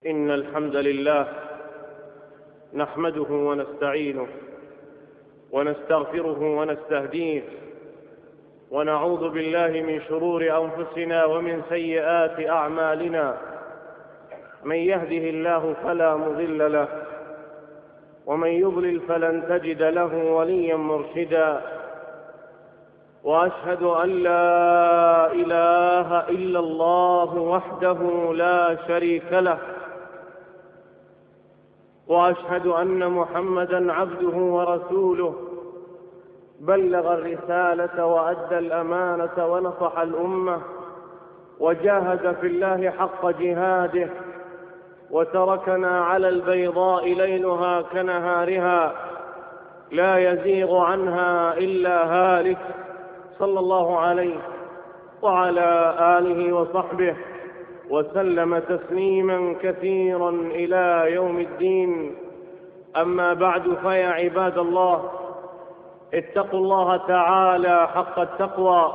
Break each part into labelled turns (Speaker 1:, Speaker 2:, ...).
Speaker 1: إن الحمد لله نحمده ونستعينه ونستغفره ونستهديه ونعوذ بالله من شرور أنفسنا ومن سيئات أعمالنا. من يهده الله فلا مضل له ومن يضلل فلن تجد له وليا مرشدا. وأشهد أن لا إله إلا الله وحده لا شريك له، وأشهد أن محمدا عبده ورسوله، بلغ الرسالة وأدى الأمانة ونصح الأمة وجاهد في الله حق جهاده، وتركنا على البيضاء ليلها كنهارها لا يزيغ عنها إلا هالك، صلى الله عليه وعلى آله وصحبه وسلم تسليما كثيرا إلى يوم الدين. أما بعد، فيا عباد الله، اتقوا الله تعالى حق التقوى.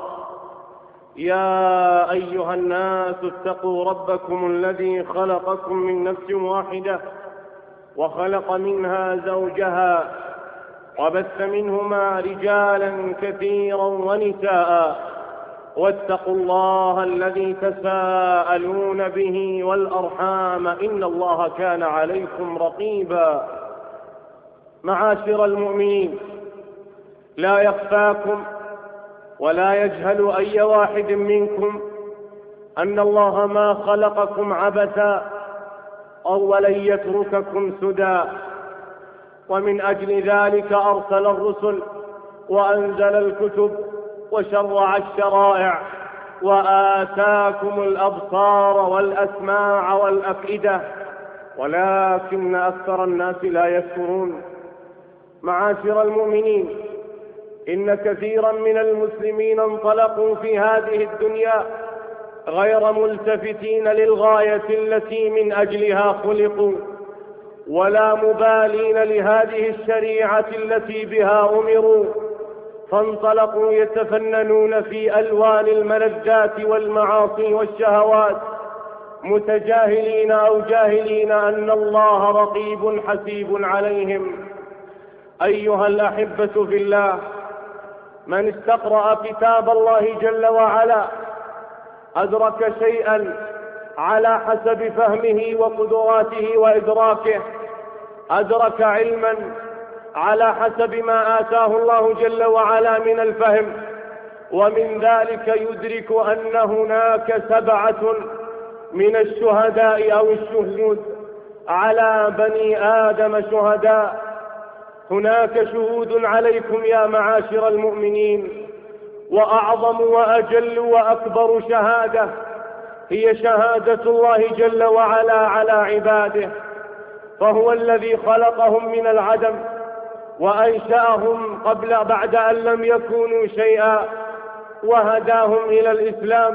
Speaker 1: يا أيها الناس اتقوا ربكم الذي خلقكم من نفس واحدة وخلق منها زوجها وبث منهما رجالا كثيرا ونساء، واتقوا الله الذي تساءلون به والأرحام إن الله كان عليكم رقيبا. معاشر المؤمنين، لا يخفاكم ولا يجهل أي واحد منكم أن الله ما خلقكم عبثا أو ولن يترككم سدى، ومن أجل ذلك أرسل الرسل وأنزل الكتب وشرع الشرائع وآتاكم الأبصار والأسماع والأفئدة، ولكن أكثر الناس لا يشكرون. معاشر المؤمنين، إن كثيرا من المسلمين انطلقوا في هذه الدنيا غير ملتفتين للغاية التي من أجلها خلقوا، ولا مبالين لهذه الشريعة التي بها أمروا، فانطلقوا يتفننون في ألوان الملذات والمعاصي والشهوات، متجاهلين أو جاهلين أن الله رقيب حسيب عليهم. أيها الأحبة في الله، من استقرأ كتاب الله جل وعلا أدرك شيئا على حسب فهمه وقدراته وإدراكه، أدرك علما على حسب ما آتاه الله جل وعلا من الفهم، ومن ذلك يدرك أن هناك 7 من الشهداء أو الشهود على بني آدم شهداء. هناك شهود عليكم يا معاشر المؤمنين، وأعظم وأجل وأكبر شهادة هي شهادة الله جل وعلا على عباده، فهو الذي خلقهم من العدم وأنشأهم بعد أن لم يكونوا شيئا، وهداهم إلى الإسلام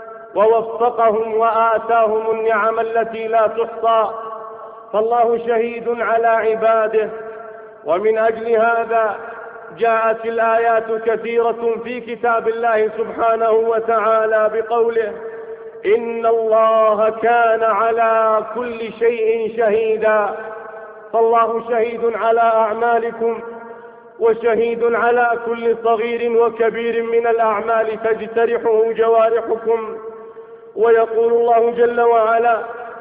Speaker 1: ووفقهم وآتاهم النعم التي لا تحصى، فالله شهيد على عباده. ومن أجل هذا جاءت الآيات كثيرة في كتاب الله سبحانه وتعالى بقوله: إن الله كان على كل شيء شهيدا. فالله شهيد على أعمالكم وشهيد على كل صغير وكبير من الأعمال تجترحه جوارحكم. ويقول الله جل وعلا: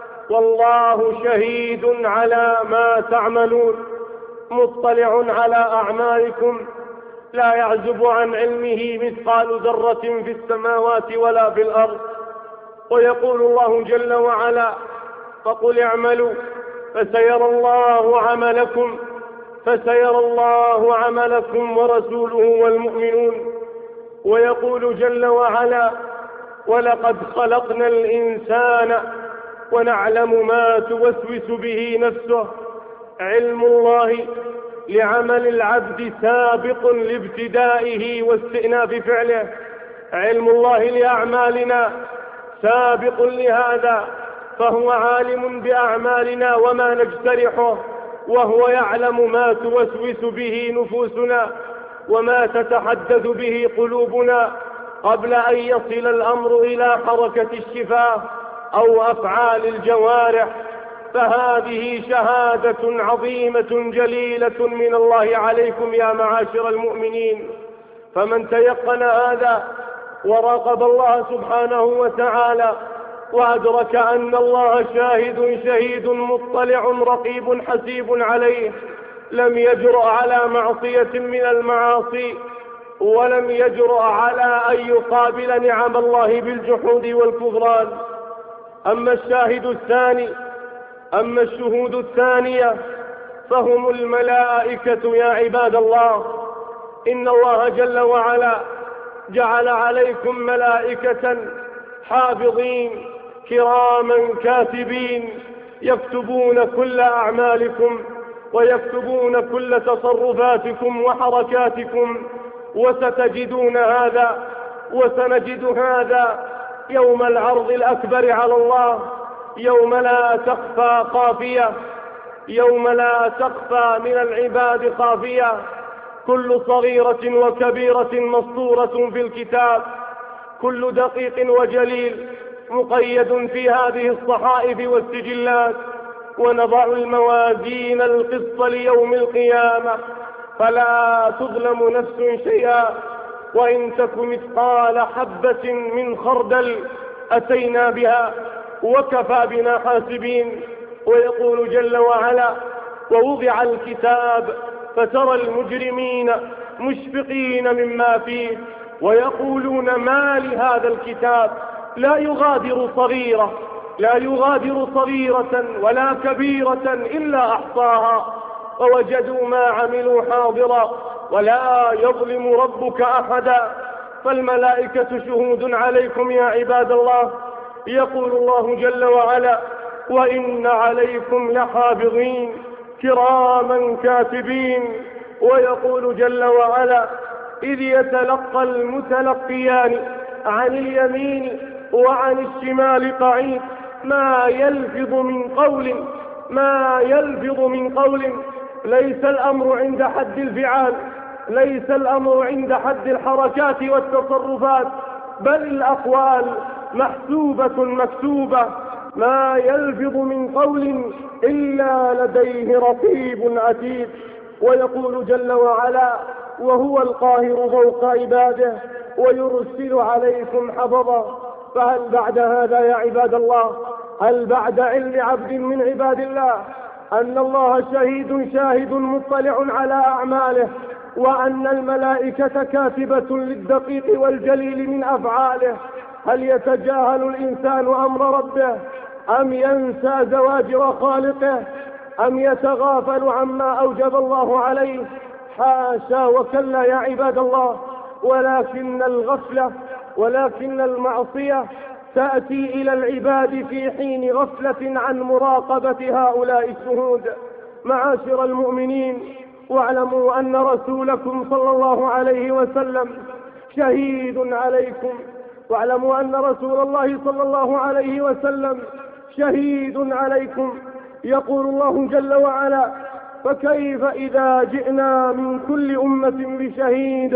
Speaker 1: والله شهيد على ما تعملون، مطلع على أعمالكم، لا يعزب عن علمه مثقال ذرة في السماوات ولا في الأرض. ويقول الله جل وعلا: فقل اعملوا فسيرى الله عملكم ورسوله والمؤمنون. ويقول جل وعلا: ولقد خلقنا الإنسان ونعلم ما توسوس به نفسه. علم الله لعمل العبد سابق لابتدائه واستئناف فعله، علم الله لأعمالنا سابق لهذا، فهو عالم بأعمالنا وما نجترحه، وهو يعلم ما توسوس به نفوسنا وما تتحدث به قلوبنا قبل أن يصل الأمر إلى حركة الشفاه أو أفعال الجوارح. فهذه شهادة عظيمة جليلة من الله عليكم يا معاشر المؤمنين. فمن تيقن هذا وراقب الله سبحانه وتعالى وأدرك أن الله شاهد شهيد مطلع رقيب حسيب عليه، لم يجرؤ على معصية من المعاصي، ولم يجرؤ على أن يقابل نعم الله بالجحود والكفران. أما الشهود الثانية فهم الملائكة يا عباد الله. إن الله جل وعلا جعل عليكم ملائكة حافظين كراما كاتبين يكتبون كل أعمالكم ويكتبون كل تصرفاتكم وحركاتكم، وستجدون هذا وسنجد هذا يوم العرض الأكبر على الله، يوم لا تخفى خافية، يوم لا تخفى من العباد خافية، كل صغيرة وكبيرة مسطورة في الكتاب، كل دقيق وجليل مقيد في هذه الصحائف والسجلات. ونضع الموازين القسط ليوم القيامة فلا تظلم نفس شيئا، وإن تك مثقال حبة من خردل أتينا بها وكفى بنا حاسبين. ويقول جل وعلا: ووضع الكتاب فترى المجرمين مشفقين مما فيه ويقولون ما لهذا الكتاب لا يغادر صغيرة ولا كبيرة إلا أحصاها ووجدوا ما عملوا حاضرا ولا يظلم ربك أحدا. فالملائكة شهود عليكم يا عباد الله. يقول الله جل وعلا: وإن عليكم لحافظين كراما كاتبين. ويقول جل وعلا: إذ يتلقى المتلقيان عن اليمين وعن الشمال قعيد ما يلفظ من قول ليس الأمر عند حد الفعال، ليس الأمر عند حد الحركات والتصرفات، بل الأقوال محسوبة مكتوبة. ما يلفظ من قول إلا لديه رقيب عتيد. ويقول جل وعلا: وهو القاهر فوق عباده ويرسل عليكم حفظا. فهل بعد هذا يا عباد الله، هل بعد علم عبد من عباد الله أن الله شاهد مطلع على أعماله، وأن الملائكة كاتبة للدقيق والجليل من أفعاله، هل يتجاهل الإنسان أمر ربه أم ينسى زواجر خالقه أم يتغافل عما أوجب الله عليه؟ حاشا وكلا يا عباد الله. ولكن المعصية تأتي إلى العباد في حين غفلة عن مراقبة هؤلاء الشهود. معاشر المؤمنين، واعلموا أن رسولكم صلى الله عليه وسلم شهيد عليكم، واعلموا أن رسول الله صلى الله عليه وسلم شهيد عليكم. يقول الله جل وعلا: فكيف إذا جئنا من كل أمة بشهيد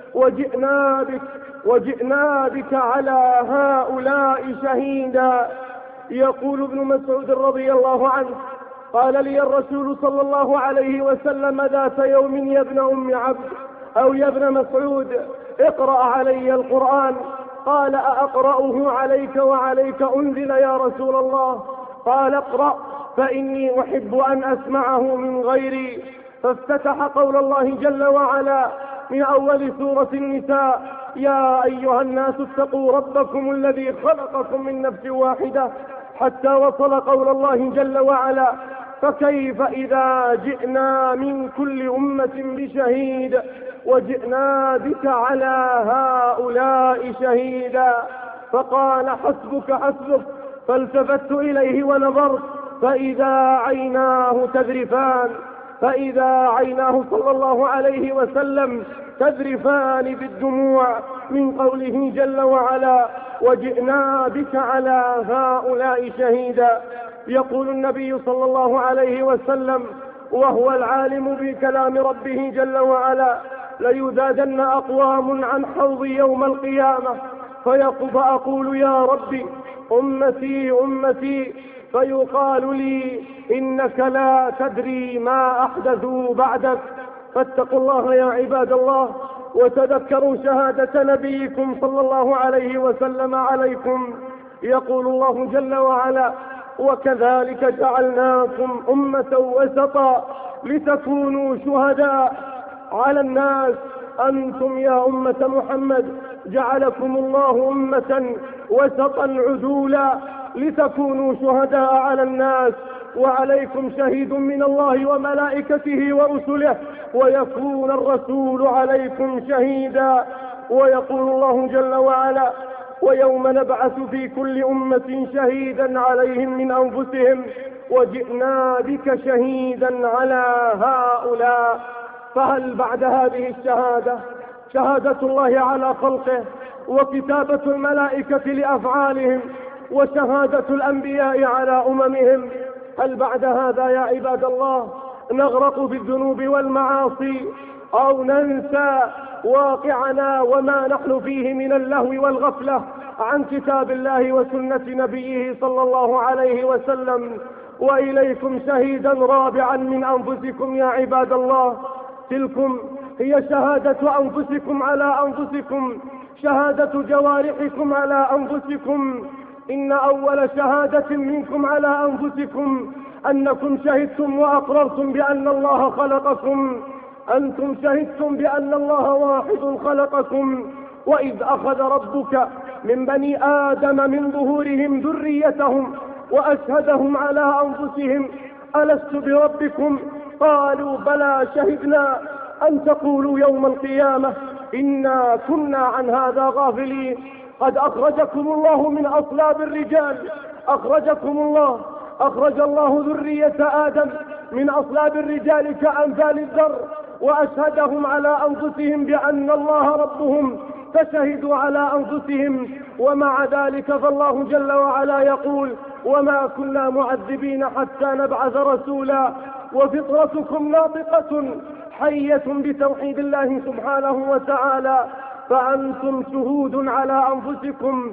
Speaker 1: وجئنا بك على هؤلاء شهيدا. يقول ابن مسعود رضي الله عنه: قال لي الرسول صلى الله عليه وسلم ذات يوم: يا ابن أم عبد أو يا ابن مسعود، اقرأ علي القرآن. قال: أقرأه عليك وعليك أنزل يا رسول الله؟ قال: اقرأ فإني أحب أن أسمعه من غيري. فافتتح قول الله جل وعلا من أول سورة النساء: يا أيها الناس اتقوا ربكم الذي خلقكم من نفس واحدة، حتى وصل قول الله جل وعلا: فكيف إذا جئنا من كل أمة بشهيد وجئنا بك على هؤلاء شهيدا. فقال: حسبك. فالتفت إليه ونظرت فإذا عيناه صلى الله عليه وسلم تذرفان بالدموع من قوله جل وعلا: وجئنا بك على هؤلاء شهيدا. يقول النبي صلى الله عليه وسلم وهو العالم بكلام ربه جل وعلا: ليذادن أقوام عن حوض يوم القيامة فأقول: يا ربي أمتي فيقال لي إنك لا تدري ما أحدثوا بعدك. فاتقوا الله يا عباد الله، وتذكروا شهادة نبيكم صلى الله عليه وسلم عليكم. يقول الله جل وعلا: وكذلك جعلناكم أمة وسطا لتكونوا شهداء على الناس. أنتم يا أمة محمد جعلكم الله أمة وسطا عدولا لتكونوا شهداء على الناس، وعليكم شهيد من الله وملائكته ورسله، ويكون الرسول عليكم شهيدا. ويقول الله جل وعلا: ويوم نبعث في كل أمة شهيدا عليهم من أنفسهم وجئنا بك شهيدا على هؤلاء. فهل بعد هذه الشهادة شهادة الله على خلقه، وكتابة الملائكة لأفعالهم، وشهادة الأنبياء على أممهم، هل بعد هذا يا عباد الله نغرق بالذنوب والمعاصي أو ننسى واقعنا وما نحن فيه من اللهو والغفلة عن كتاب الله وسنة نبيه صلى الله عليه وسلم؟ وإليكم شهيدا رابعا من أنفسكم يا عباد الله، تلكم هي شهادة أنفسكم على أنفسكم، شهادة جوارحكم على أنفسكم. إن أول شهادة منكم على أنفسكم أنكم شهدتم وأقررتم بأن الله خلقكم. أنتم شهدتم بأن الله واحد خلقكم. وإذ أخذ ربك من بني آدم من ظهورهم ذريتهم وأشهدهم على أنفسهم ألست بربكم؟ قالوا بلى شهدنا أن تقولوا يوم القيامة إنا كنا عن هذا غافلين. قد أخرجكم الله من أصلاب الرجال، أخرج الله ذرية آدم من أصلاب الرجال كأمثال الذر، وأشهدهم على أنفسهم بأن الله ربهم، فشهدوا على أنفسهم. ومع ذلك فالله جل وعلا يقول: وما كنا معذبين حتى نبعث رسولا. وفطرتكم ناطقة حية بتوحيد الله سبحانه وتعالى، فأنتم شهود على أنفسكم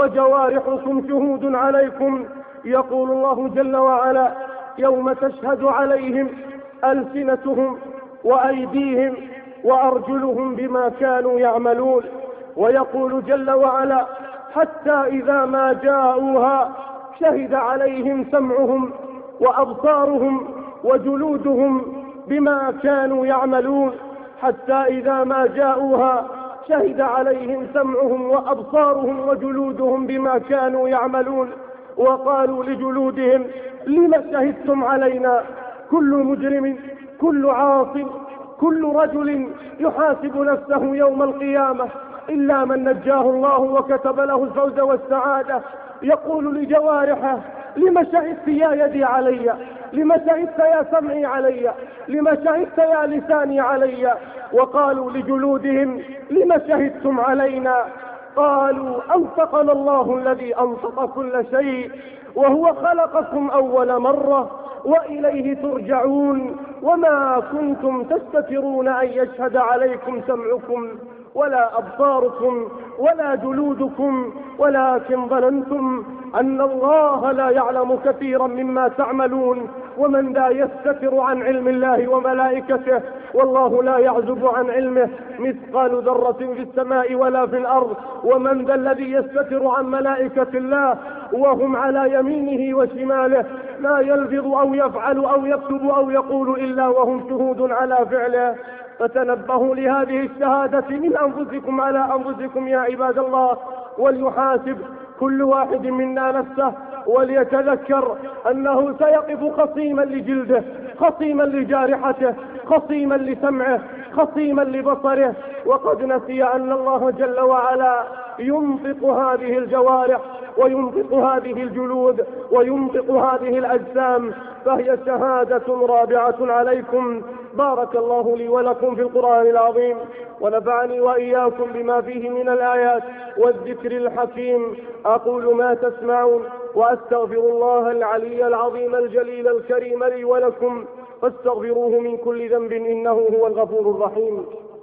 Speaker 1: وجوارحكم شهود عليكم. يقول الله جل وعلا: يوم تشهد عليهم ألسنتهم وأيديهم وأرجلهم بما كانوا يعملون. ويقول جل وعلا: حتى إذا ما جاءوها شهد عليهم سمعهم وأبصارهم وجلودهم بما كانوا يعملون. حتى إذا ما جاءوها شهد عليهم سمعهم وأبصارهم وجلودهم بما كانوا يعملون. وقالوا لجلودهم: لم شهدتم علينا؟ كل مجرم، كل عاص، كل رجل يحاسب نفسه يوم القيامة إلا من نجاه الله وكتب له الفوز والسعادة، يقول لجوارحه: لم شهدت يا يدي علي؟ لم شهدت يا سمعي علي؟ لم شهدت يا لساني علي؟ وقالوا لجلودهم: لم شهدتم علينا؟ قالوا: أنطقنا الله الذي أنطق كل شيء وهو خلقكم أول مرة وإليه ترجعون. وما كنتم تستترون أن يشهد عليكم سمعكم ولا أبصاركم ولا جلودكم، ولكن ظننتم أن الله لا يعلم كثيرا مما تعملون. ومن لا يستتر عن علم الله وملائكته، والله لا يعزب عن علمه مثقال ذرة في السماء ولا في الأرض. ومن ذا الذي يستتر عن ملائكة الله وهم على يمينه وشماله، لا يلفظ أو يفعل أو يكتب أو يقول إلا وهم شهود على فعله. فتنبهوا لهذه الشهادة من أنفسكم على أنفسكم يا عباد الله، وليحاسب كل واحد منا نفسه، وليتذكر أنه سيقف خصيما لجلده، خصيما لجارحته، خصيما لسمعه، خصيما لبصره. وقد نسي أن الله جل وعلا ينطق هذه الجوارح وينطق هذه الجلود وينطق هذه الأجسام، فهي شهادة رابعة عليكم. بارك الله لي ولكم في القرآن العظيم، ونفعني وإياكم بما فيه من الآيات والذكر الحكيم. أقول ما تسمعون، وأستغفر الله العلي العظيم الجليل الكريم لي ولكم، فاستغفروه من كل ذنب إنه هو الغفور الرحيم.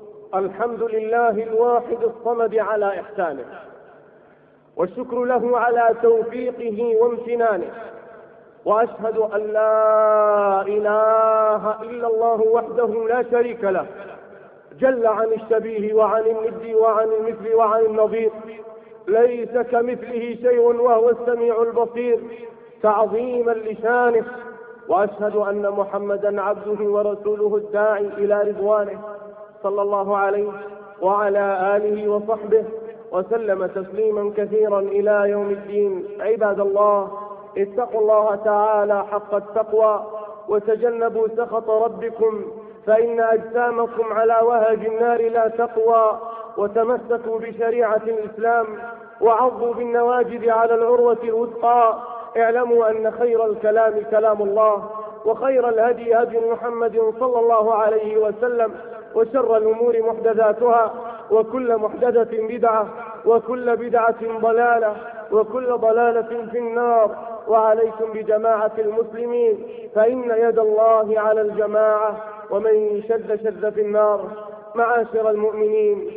Speaker 1: الحمد لله الواحد الصمد على إحسانه، والشكر له على توفيقه وامتنانه، وأشهد أن لا إله إلا الله وحده لا شريك له، جل عن الشبيه وعن الند وعن المثل وعن النظير، ليس كمثله شيء وهو السميع البصير، تعظيما لشانه. وأشهد أن محمدا عبده ورسوله الداعي إلى رضوانه، صلى الله عليه وعلى آله وصحبه وسلم تسليما كثيرا إلى يوم الدين. عباد الله، اتقوا الله تعالى حق التقوى وتجنبوا سخط ربكم، فإن أجسامكم على وهج النار لا تقوى. وتمسكوا بشريعة الإسلام وعضوا بالنواجذ على العروة الوثقى. اعلموا أن خير الكلام كلام الله، وخير الهدي هدي محمد صلى الله عليه وسلم، وشر الأمور محدثاتها، وكل محدثة بدعة، وكل بدعة ضلالة، وكل ضلالة في النار. وعليكم بجماعة المسلمين، فإن يد الله على الجماعة، ومن شذ شذ في النار. معاشر المؤمنين،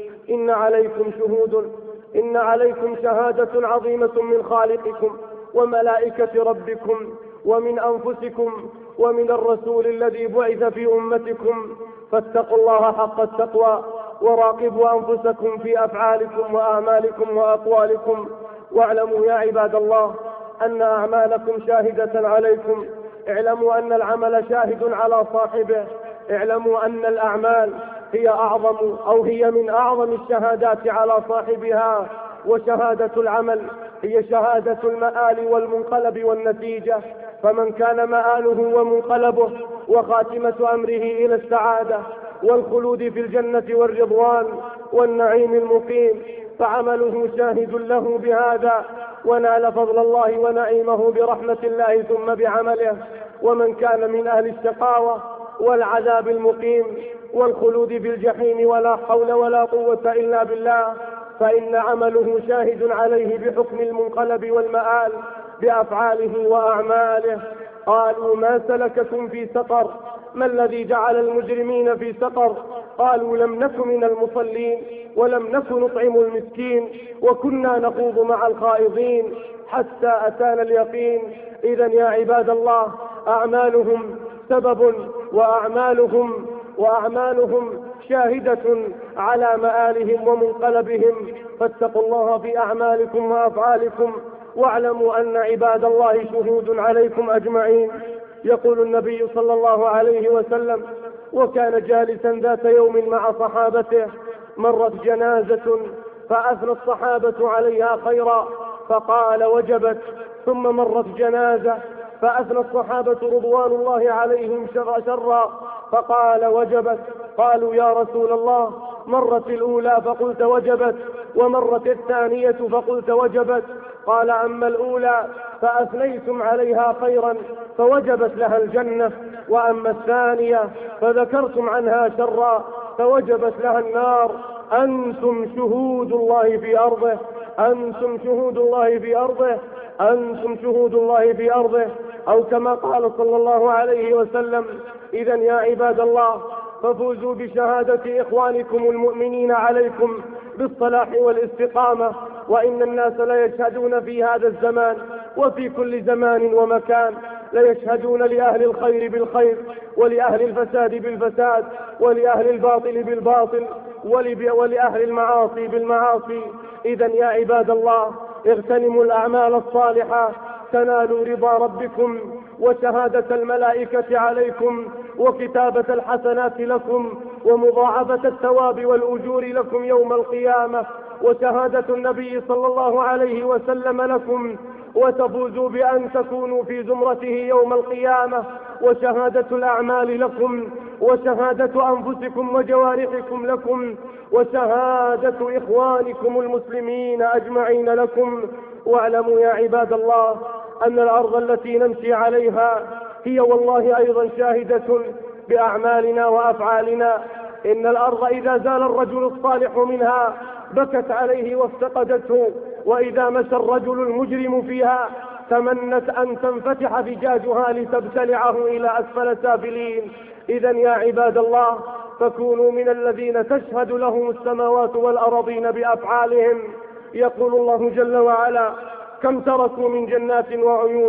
Speaker 1: إن عليكم شهادة عظيمة من خالقكم وملائكة ربكم ومن أنفسكم ومن الرسول الذي بعث في أمتكم، فاتقوا الله حق التقوى، وراقبوا أنفسكم في أفعالكم وأعمالكم وأقوالكم. واعلموا يا عباد الله أن أعمالكم شاهدة عليكم. اعلموا أن العمل شاهد على صاحبه. اعلموا أن الأعمال هي من أعظم الشهادات على صاحبها. وشهادة العمل هي شهادة المآل والمنقلب والنتيجة. فمن كان مآله ومنقلبه وخاتمة أمره إلى السعادة والخلود في الجنة والرضوان والنعيم المقيم، فعمله شاهد له بهذا، ونال فضل الله ونعيمه برحمة الله ثم بعمله. ومن كان من أهل الشقاوة والعذاب المقيم والخلود في الجحيم ولا حول ولا قوة إلا بالله، فإن عمله شاهد عليه بحكم المنقلب والمآل بأفعاله وأعماله. قالوا: ما سلككم في سقر؟ ما الذي جعل المجرمين في سقر؟ قالوا: لم نك من المصلين، ولم نك نطعم المسكين، وكنا نخوض مع الخائضين، حتى أتانا اليقين. إذن يا عباد الله، أعمالهم سبب، وأعمالهم شاهدة على مآلهم ومنقلبهم. فاتقوا الله في أعمالكم وأفعالكم، واعلموا أن عباد الله شهود عليكم أجمعين. يقول النبي صلى الله عليه وسلم: وكان جالسا ذات يوم مع صحابته، مرت جنازة فأثنى الصحابة عليها خيرا فقال: وجبت. ثم مرت جنازة فأثنى الصحابة رضوان الله عليهم شرا فقال: وجبت. قالوا: يا رسول الله، مرت الأولى فقلت وجبت، ومرت الثانية فقلت وجبت. قال: أما الأولى فأثنيتم عليها خيرا فوجبت لها الجنة، وأما الثانية فذكرتم عنها شرا فوجبت لها النار. أنتم شهود الله في أرضه، أنتم شهود الله في أرضه، أنتم شهود الله في أرضه، أو كما قال صلى الله عليه وسلم. إذن يا عباد الله، ففوزوا بشهادة إخوانكم المؤمنين عليكم بالصلاح والاستقامة. وإن الناس ليشهدون في هذا الزمان وفي كل زمان ومكان، ليشهدون لأهل الخير بالخير، ولأهل الفساد بالفساد، ولأهل الباطل بالباطل، ولأهل المعاصي بالمعاصي. إذن يا عباد الله، اغتنموا الأعمال الصالحة تنالوا رضا ربكم، وشهادة الملائكة عليكم، وكتابة الحسنات لكم، ومضاعفة الثواب والأجور لكم يوم القيامة، وشهادة النبي صلى الله عليه وسلم لكم، وتفوزوا بأن تكونوا في زمرته يوم القيامة، وشهادة الأعمال لكم، وشهادة أنفسكم وجوارحكم لكم، وشهادة إخوانكم المسلمين أجمعين لكم. واعلموا يا عباد الله أن الأرض التي نمشي عليها هي والله أيضا شاهدة بأعمالنا وأفعالنا. إن الأرض إذا زال الرجل الصالح منها بكت عليه وافتقدته، وإذا مشى الرجل المجرم فيها تمنت أن تنفتح فجاجها لتبتلعه إلى أسفل سافلين. إذن يا عباد الله، فكونوا من الذين تشهد لهم السماوات والأراضين بأفعالهم. يقول الله جل وعلا: كم تركوا من جنات وعيون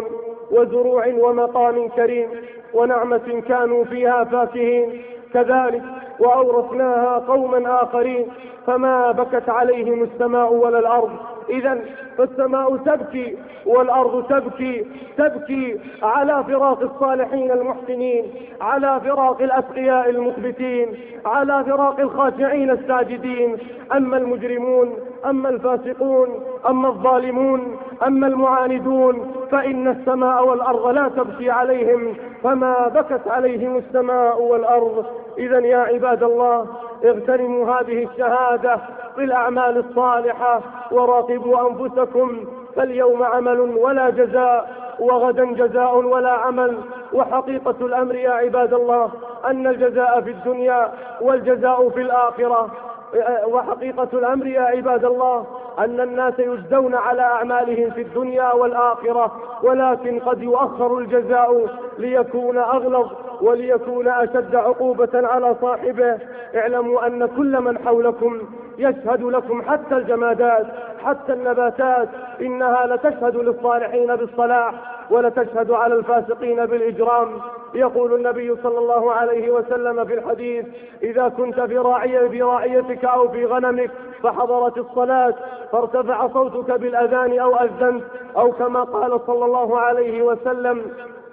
Speaker 1: وزروع ومقام كريم ونعمة كانوا فيها فاكهين. كذلك وأورثناها قوما آخرين فما بكت عليهم السماء ولا الأرض. إذن فالسماء تبكي والأرض تبكي على فراق الصالحين المحسنين، على فراق الأتقياء المخبتين، على فراق الخاشعين الساجدين. أما المجرمون، أما الفاسقون، أما الظالمون، أما المعاندون، فإن السماء والأرض لا تبكي عليهم فما بكت عليهم السماء والأرض. إذن يا عباد الله اغتنموا هذه الشهادة في الأعمال الصالحة وراقبوا أنفسكم، فاليوم عمل ولا جزاء وغدا جزاء ولا عمل. وحقيقة الأمر يا عباد الله أن الجزاء في الدنيا والجزاء في الآخرة. وحقيقة الأمر يا عباد الله أن الناس يجزون على أعمالهم في الدنيا والآخرة، ولكن قد يؤخر الجزاء ليكون أغلظ وليكون أشد عقوبة على صاحبه. اعلموا أن كل من حولكم يشهد لكم، حتى الجمادات، حتى النباتات، إنها لتشهد للصالحين بالصلاح ولتشهد على الفاسقين بالإجرام. يقول النبي صلى الله عليه وسلم في الحديث: إذا كنت في راعيتك أو في غنمك فحضرت الصلاة فارتفع صوتك بالأذان أو أذنت، أو كما قال صلى الله عليه وسلم: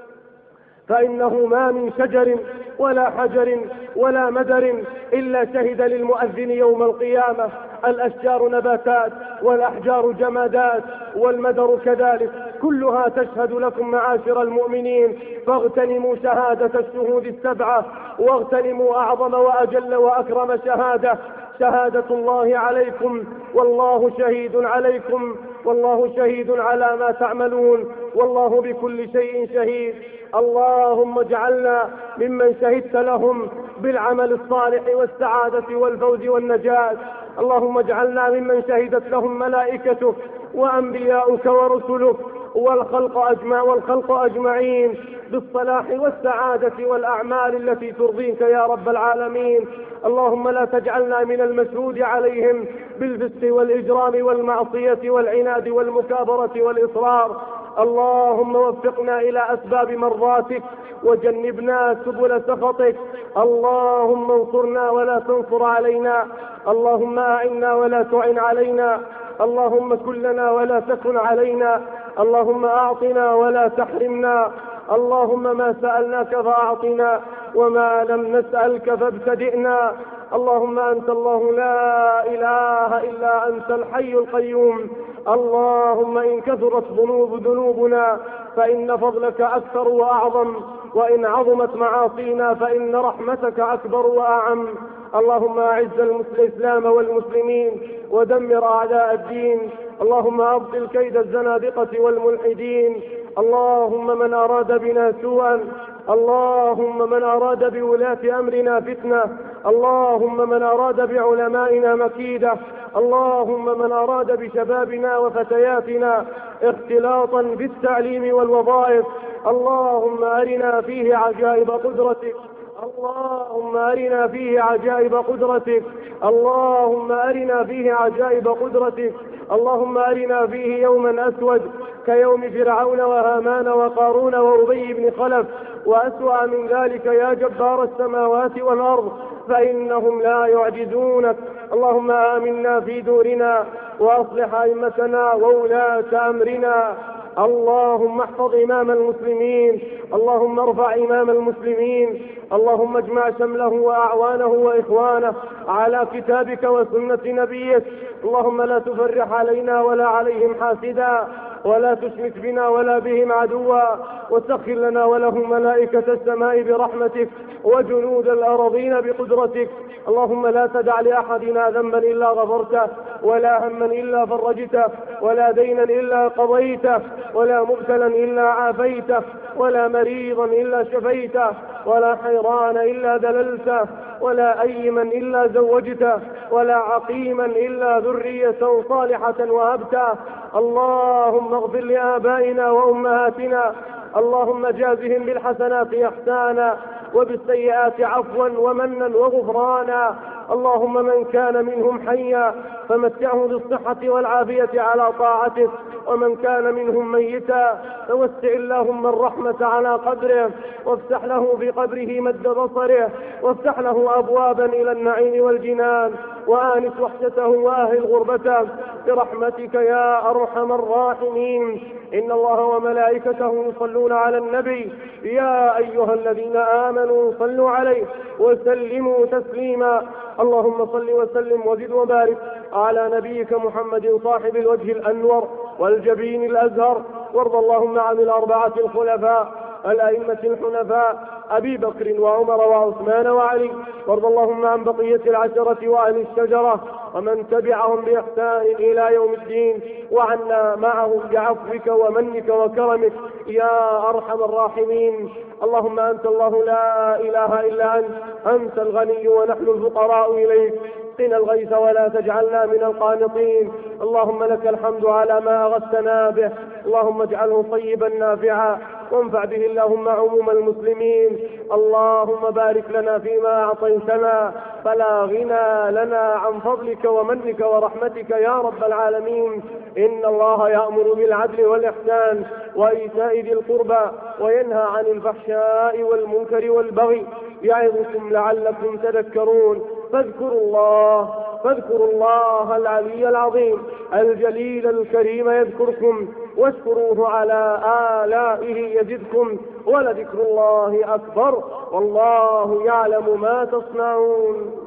Speaker 1: فإنه ما من شجر ولا حجر ولا مدر إلا شهد للمؤذن يوم القيامة. الأشجار نباتات والأحجار جمادات والمدر كذلك، كلها تشهد لكم معاشر المؤمنين. فاغتنموا شهادة الشهود السبعة، واغتنموا أعظم وأجل وأكرم شهادة الله عليكم، والله شهيد عليكم، والله شهيد على ما تعملون، والله بكل شيء شهيد. اللهم اجعلنا ممن شهدت لهم بالعمل الصالح والسعادة والفوز والنجاة. اللهم اجعلنا ممن شهدت لهم ملائكتك وأنبياؤك ورسلك والخلق أجمعين بالصلاح والسعادة والأعمال التي ترضيك يا رب العالمين. اللهم لا تجعلنا من المشهود عليهم بالفسق والإجرام والمعصية والعناد والمكابرة والإصرار. اللهم وفقنا إلى أسباب مرضاتك وجنبنا سبل سخطك. اللهم انصرنا ولا تنصر علينا، اللهم أعنا ولا تعن علينا، اللهم كن لنا ولا تكن علينا، اللهم أعطنا ولا تحرمنا، اللهم ما سألناك فأعطنا وما لم نسألك فابتدئنا. اللهم أنت الله لا إله إلا أنت الحي القيوم. اللهم إن كثرت ذنوبنا فإن فضلك أكثر وأعظم، وإن عظمت معاصينا فإن رحمتك أكبر وأعم. اللهم أعز الإسلام والمسلمين ودمر أعداء الدين. اللهم أبطل كيد الزنادقة والملحدين. اللهم من أراد بنا سوءا، اللهم من أراد بولاة أمرنا فتنة، اللهم من أراد بعلمائنا مكيدة، اللهم من أراد بشبابنا وفتياتنا اختلاطا بالتعليم والوظائف، اللهم أرنا فيه عجائب قدرتك، اللهم أرنا فيه عجائب قدرتك، اللهم أرنا فيه عجائب قدرتك، اللهم أرنا فيه يوما أسود كيوم فرعون وهامان وقارون وأبي بن خلف، وأسوأ من ذلك يا جبار السماوات والأرض، فإنهم لا يعجزونك. اللهم آمنا في دورنا وأصلح أئمتنا وولاة أمرنا. اللهم احفظ إمام المسلمين، اللهم ارفع إمام المسلمين، اللهم اجمع شمله وأعوانه وإخوانه على كتابك وسنة نبيك. اللهم لا تفرح علينا ولا عليهم حاسدا، ولا تشمت بنا ولا بهم عدوا، وسخر لنا ولهم ملائكة السماء برحمتك وجنود الأرضين بقدرتك. اللهم لا تدع لأحدنا ذنبا إلا غفرته، ولا هما إلا فرجته، ولا دينا إلا قضيته، ولا مبتلا إلا عافيته، ولا مريضا إلا شفيته، ولا حيران إلا دللته، ولا أيما إلا زوجته، ولا عقيما إلا ذرية صالحة وهبته. اللهم اغفر لآبائنا وأمهاتنا، اللهم جازهم بالحسنات إحسانا وبالسيئات عفوا ومنا وغفرانا. اللهم من كان منهم حيا فمتعه بالصحة والعافية على طاعتك، ومن كان منهم ميتا فوسع اللهم الرحمة على قبره، وافتح له في قبره مد بصره، وافتح له أبوابا إلى النعيم والجنان، وآنس وحشته وأهل غربته برحمتك يا أرحم الراحمين. إن الله وملائكته يصلون على النبي يا أيها الذين آمنوا صلوا عليه وسلموا تسليما. اللهم صل وسلم وزد وبارك على نبيك محمد صاحب الوجه الأنور والجبين الأزهر، وارض اللهم عن الأربعة الخلفاء الأئمة الحنفاء أبي بكر وعمر وعثمان وعلي، وارض اللهم عن بقية العشرة وأهل الشجرة ومن تبعهم بإحسان إلى يوم الدين، وعنا معهم بعفوك ومنك وكرمك يا أرحم الراحمين. اللهم أنت الله لا إله إلا أنت الغني ونحن الفقراء إليك، قنا الغيث ولا تجعلنا من القانطين. اللهم لك الحمد على ما أغثنا به، اللهم اجعله طيبا نافعا وانفع به اللهم عموم المسلمين. اللهم بارك لنا فيما أعطيتنا فلا غنى لنا عن فضلك ومنك ورحمتك يا رب العالمين. إن الله يأمر بالعدل والإحسان وإيتاء ذي القربى وينهى عن الفحشاء والمنكر والبغي يعظكم لعلكم تذكرون. فاذكروا الله العلي العظيم الجليل الكريم يذكركم، واشكروه على آلائه يزدكم، ولذكر الله أكبر والله يعلم ما تصنعون.